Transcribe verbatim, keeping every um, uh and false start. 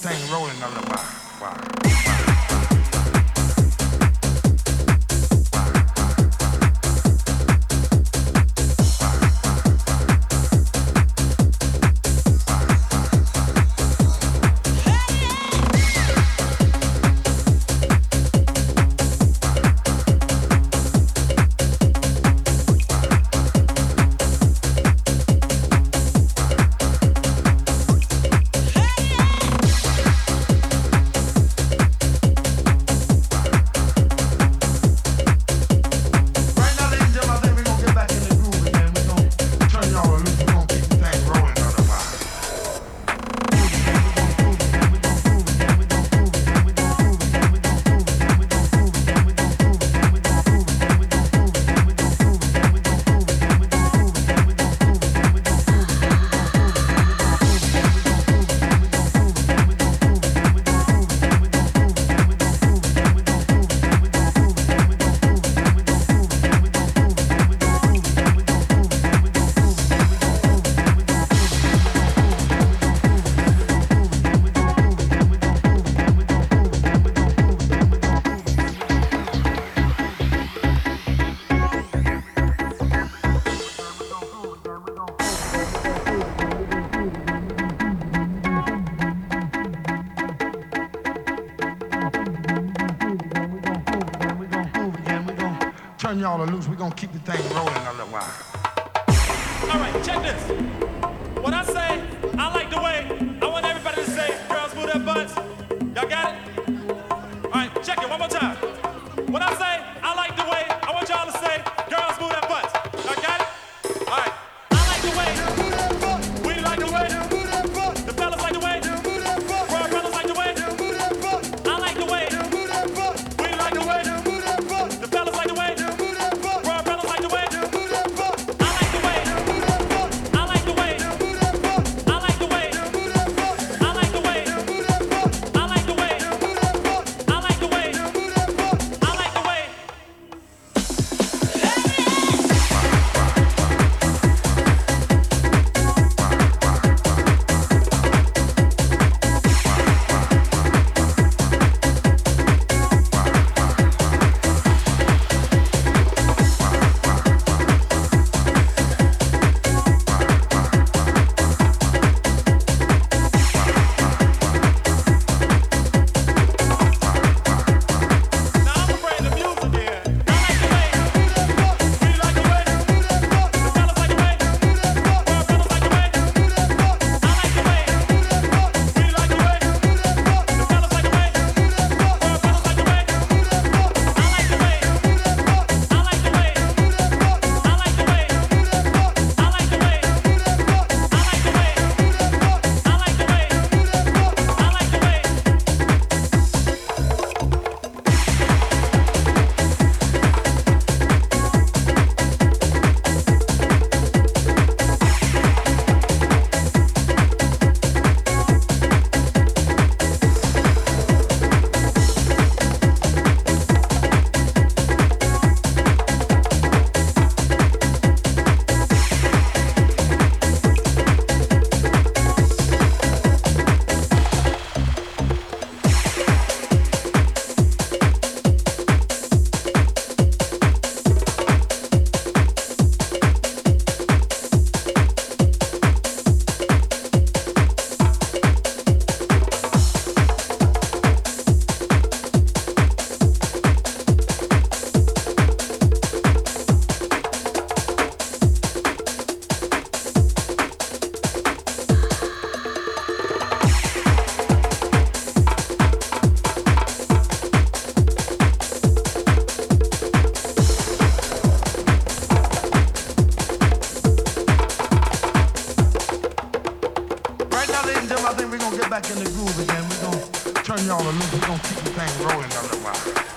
thing rolling a little while. while. Turn y'all loose, we're gonna keep the thing rolling a little while. All right, check this. When I say I like the way, I want everybody to say, girls move their butts. Y'all got it? All right, check it one more time. When I say I like the way, I want y'all to say, girls move their butts. Y'all got it? All right. I like the way. We like the way. The fellas like the way. Raw brothers like the way. I like the way. We like the way. The fellas like the way. Back in the groove again. We're gonna turn y'all loose. We're gonna keep the thing rolling a little while.